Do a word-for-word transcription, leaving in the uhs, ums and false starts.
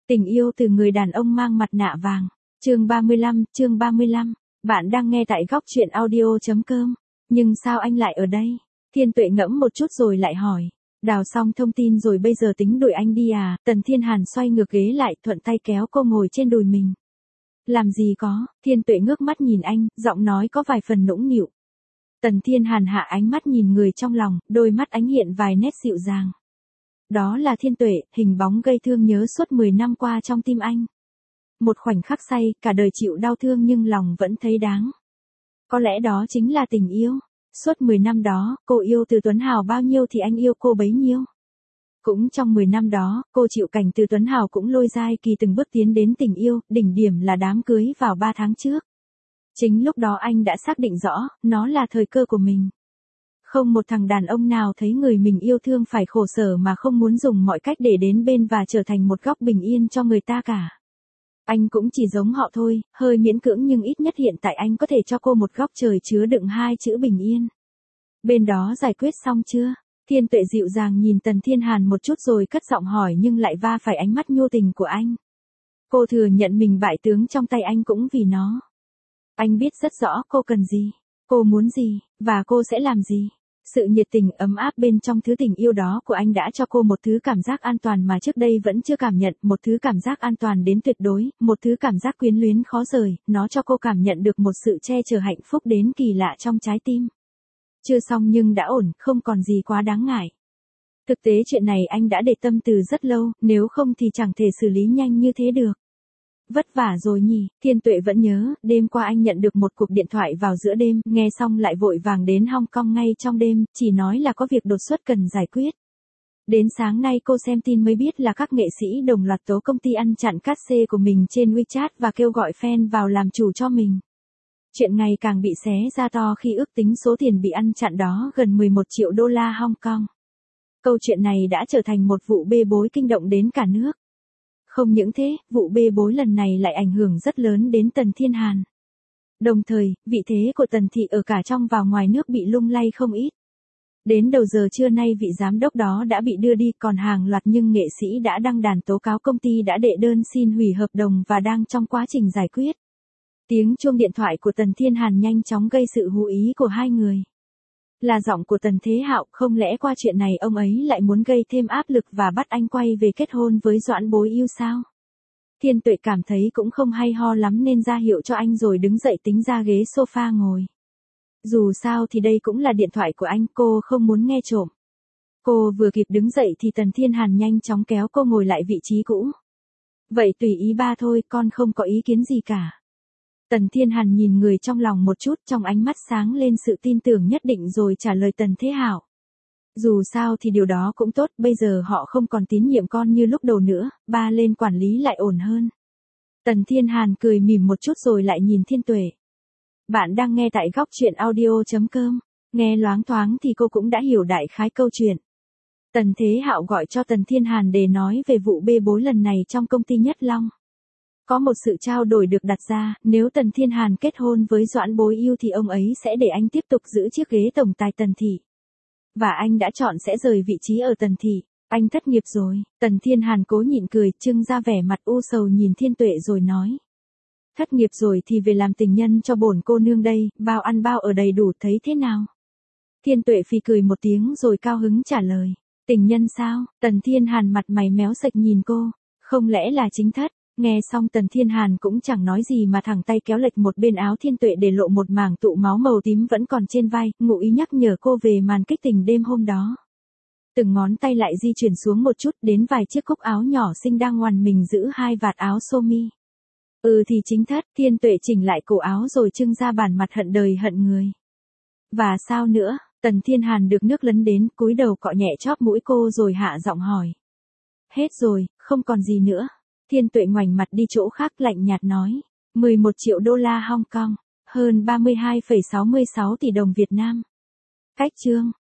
Tình yêu từ người đàn ông mang mặt nạ vàng. Chương ba mươi lăm, chương ba mươi lăm. Bạn đang nghe tại góc truyện audio chấm com. Nhưng sao anh lại ở đây? Thiên Tuệ ngẫm một chút rồi lại hỏi. Đào xong thông tin rồi bây giờ tính đuổi anh đi à? Tần Thiên Hàn xoay ngược ghế lại, thuận tay kéo cô ngồi trên đùi mình. Làm gì có? Thiên Tuệ ngước mắt nhìn anh, giọng nói có vài phần nũng nịu. Tần Thiên Hàn hạ ánh mắt nhìn người trong lòng, đôi mắt ánh hiện vài nét dịu dàng. Đó là Thiên Tuệ, hình bóng gây thương nhớ suốt mười năm qua trong tim anh. Một khoảnh khắc say, cả đời chịu đau thương nhưng lòng vẫn thấy đáng. Có lẽ đó chính là tình yêu. Suốt mười năm đó, cô yêu Từ Tuấn Hào bao nhiêu thì anh yêu cô bấy nhiêu. Cũng trong mười năm đó, cô chịu cảnh Từ Tuấn Hào cũng lôi Giai Kỳ từng bước tiến đến tình yêu, đỉnh điểm là đám cưới vào ba tháng trước. Chính lúc đó anh đã xác định rõ, nó là thời cơ của mình. Không một thằng đàn ông nào thấy người mình yêu thương phải khổ sở mà không muốn dùng mọi cách để đến bên và trở thành một góc bình yên cho người ta cả. Anh cũng chỉ giống họ thôi, hơi miễn cưỡng nhưng ít nhất hiện tại anh có thể cho cô một góc trời chứa đựng hai chữ bình yên. Bên đó giải quyết xong chưa? Thiên Tuệ dịu dàng nhìn Tần Thiên Hàn một chút rồi cất giọng hỏi nhưng lại va phải ánh mắt nhu tình của anh. Cô thừa nhận mình bại tướng trong tay anh cũng vì nó. Anh biết rất rõ cô cần gì, cô muốn gì, và cô sẽ làm gì. Sự nhiệt tình ấm áp bên trong thứ tình yêu đó của anh đã cho cô một thứ cảm giác an toàn mà trước đây vẫn chưa cảm nhận, một thứ cảm giác an toàn đến tuyệt đối, một thứ cảm giác quyến luyến khó rời, nó cho cô cảm nhận được một sự che chở hạnh phúc đến kỳ lạ trong trái tim. Chưa xong nhưng đã ổn, không còn gì quá đáng ngại. Thực tế chuyện này anh đã để tâm từ rất lâu, nếu không thì chẳng thể xử lý nhanh như thế được. Vất vả rồi nhỉ, Thiên Tuệ vẫn nhớ, đêm qua anh nhận được một cuộc điện thoại vào giữa đêm, nghe xong lại vội vàng đến Hong Kong ngay trong đêm, chỉ nói là có việc đột xuất cần giải quyết. Đến sáng nay cô xem tin mới biết là các nghệ sĩ đồng loạt tố công ty ăn chặn cát xê của mình trên WeChat và kêu gọi fan vào làm chủ cho mình. Chuyện ngày càng bị xé ra to khi ước tính số tiền bị ăn chặn đó gần mười một triệu đô la Hong Kong. Câu chuyện này đã trở thành một vụ bê bối kinh động đến cả nước. Không những thế, vụ bê bối lần này lại ảnh hưởng rất lớn đến Tần Thiên Hàn. Đồng thời, vị thế của Tần Thị ở cả trong và ngoài nước bị lung lay không ít. Đến đầu giờ trưa nay vị giám đốc đó đã bị đưa đi, còn hàng loạt nhưng nghệ sĩ đã đăng đàn tố cáo công ty đã đệ đơn xin hủy hợp đồng và đang trong quá trình giải quyết. Tiếng chuông điện thoại của Tần Thiên Hàn nhanh chóng gây sự chú ý của hai người. Là giọng của Tần Thế Hạo, không lẽ qua chuyện này ông ấy lại muốn gây thêm áp lực và bắt anh quay về kết hôn với Doãn Bối Yêu sao? Thiên Tuệ cảm thấy cũng không hay ho lắm nên ra hiệu cho anh rồi đứng dậy tính ra ghế sofa ngồi. Dù sao thì đây cũng là điện thoại của anh, cô không muốn nghe trộm. Cô vừa kịp đứng dậy thì Tần Thiên Hàn nhanh chóng kéo cô ngồi lại vị trí cũ. Vậy tùy ý ba thôi, con không có ý kiến gì cả. Tần Thiên Hàn nhìn người trong lòng một chút, trong ánh mắt sáng lên sự tin tưởng nhất định rồi trả lời Tần Thế Hạo. Dù sao thì điều đó cũng tốt, bây giờ họ không còn tín nhiệm con như lúc đầu nữa, ba lên quản lý lại ổn hơn. Tần Thiên Hàn cười mỉm một chút rồi lại nhìn Thiên Tuệ. Bạn đang nghe tại góc truyện audio chấm com, nghe loáng thoáng thì cô cũng đã hiểu đại khái câu chuyện. Tần Thế Hạo gọi cho Tần Thiên Hàn để nói về vụ bê bối lần này trong công ty Nhất Long. Có một sự trao đổi được đặt ra, nếu Tần Thiên Hàn kết hôn với Doãn Bối Yêu thì ông ấy sẽ để anh tiếp tục giữ chiếc ghế tổng tài Tần Thị. Và anh đã chọn sẽ rời vị trí ở Tần Thị. Anh thất nghiệp rồi. Tần Thiên Hàn cố nhịn cười, trưng ra vẻ mặt u sầu nhìn Thiên Tuệ rồi nói. Thất nghiệp rồi thì về làm tình nhân cho bổn cô nương đây, bao ăn bao ở đầy đủ, thấy thế nào? Thiên Tuệ phì cười một tiếng rồi cao hứng trả lời. Tình nhân sao? Tần Thiên Hàn mặt mày méo sạch nhìn cô. Không lẽ là chính thất? Nghe xong Tần Thiên Hàn cũng chẳng nói gì mà thẳng tay kéo lệch một bên áo Thiên Tuệ để lộ một mảng tụ máu màu tím vẫn còn trên vai, ngụ ý nhắc nhở cô về màn kích tình đêm hôm đó. Từng ngón tay lại di chuyển xuống một chút đến vài chiếc cúc áo nhỏ xinh đang ngoằn mình giữ hai vạt áo sơ mi. Ừ thì chính thất, Thiên Tuệ chỉnh lại cổ áo rồi trưng ra bản mặt hận đời hận người. Và sao nữa? Tần Thiên Hàn được nước lấn đến, cúi đầu cọ nhẹ chóp mũi cô rồi hạ giọng hỏi. Hết rồi, không còn gì nữa. Thiên Tuệ ngoảnh mặt đi chỗ khác lạnh nhạt nói. mười một triệu đô la Hong Kong, hơn ba mươi hai phẩy sáu mươi sáu tỷ đồng Việt Nam. Cách chương.